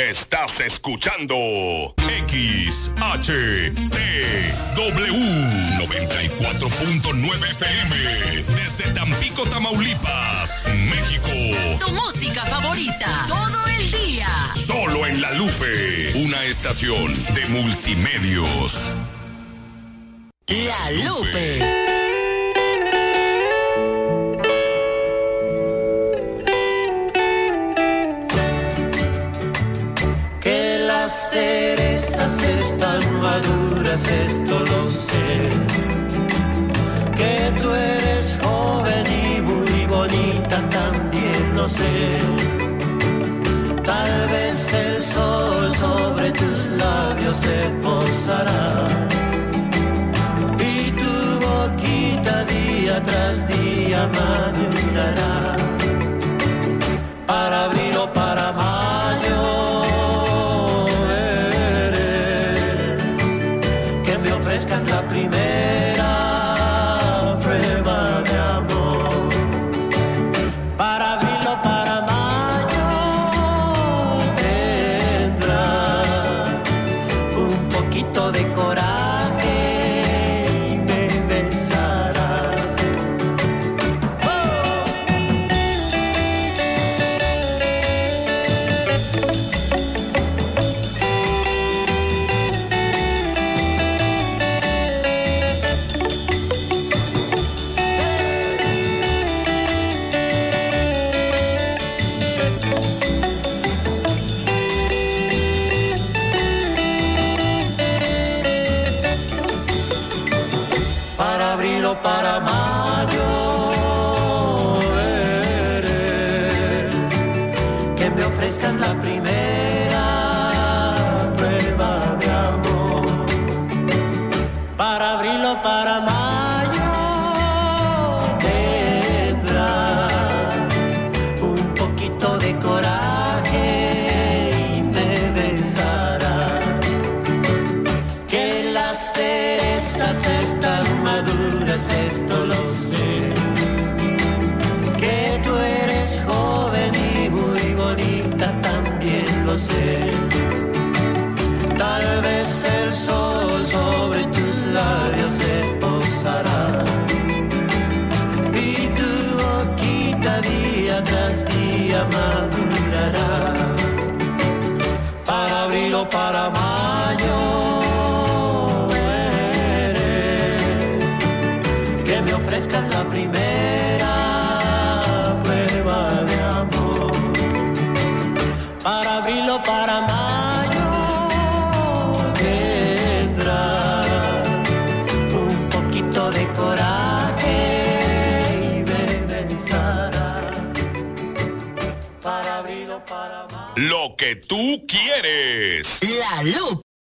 Estás escuchando XHTW 94.9 FM desde Tampico, Tamaulipas, México. Tu música favorita todo el día. Solo en La Lupe, una estación de multimedios. La Lupe. Las cerezas están maduras, esto lo sé. Que tú eres joven y muy bonita, también lo sé. Tal vez el sol sobre tus labios se posará y tu boquita día tras día madurará. Para abril o para mayo la primera prueba de amor. Para abril o para mayo tendrás un poquito de coraje y me besarás. Para mayo que me ofrezcas la primera prueba de amor. Para abril o para mayo tendrás un poquito de coraje y me besarás. Que las cerezas están maduras, esto lo sé. Que tú eres joven y muy bonita, también lo sé. Tal vez el sol sobre tus labios se posará y tu boquita día tras día madurará. Para abril o para mayo me ofrezcas la primera prueba de amor. Para abril o para mayo tendrás un poquito de coraje y me besarás. Para abril o para mayo. Lo que tú quieres. La Lupe.